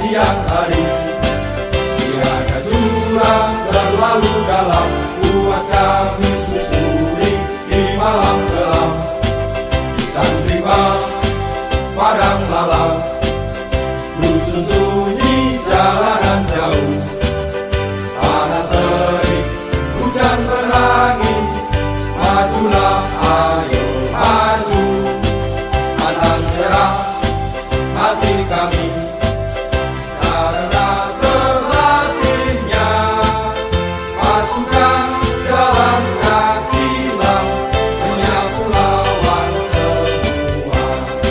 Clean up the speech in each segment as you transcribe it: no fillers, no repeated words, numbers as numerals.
siang hari. Tiada jurang terlalu dalam buat kami susuri di malam gelap. Hutan rimba, padang malam, dusun sunyi, jalanan jauh. Panas terik, hujan berangin, majulah ayo maju. Matang cerah hati kami karena terlatihnya pasukan jalan kaki laut menyapu lawan semua.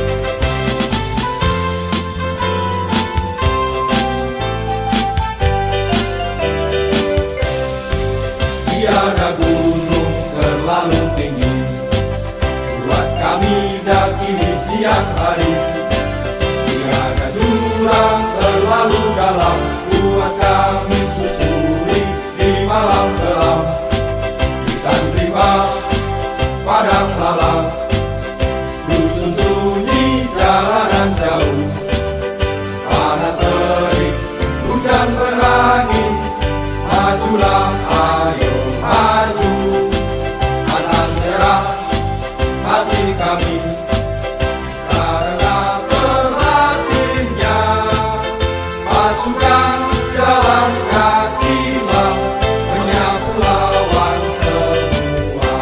Tiada gunung terlalu tinggi buat kami daki di siang hari. Tiada jurang terlalu dalam buat kami susuri di malam gelap. Hutan rimba, padang malam, dusun sunyi, jalanan jauh. Panas terik, hujan berangin, majulah ayo maju. Matang cerah hati kami karena terlatihnya pasukan jalan kaki laut menyapu lawan semua.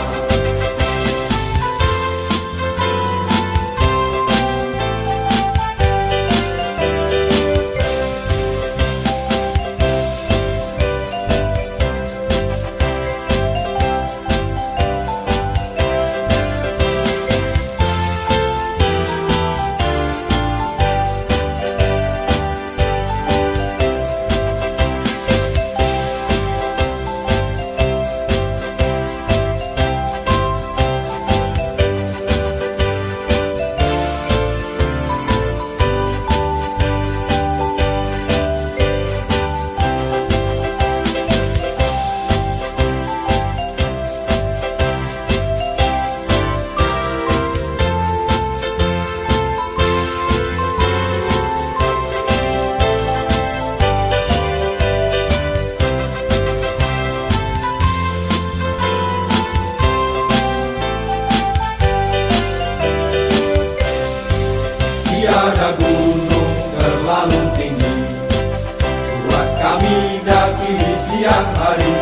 Tiada gunung terlalu tinggi buat kami daki di siang hari.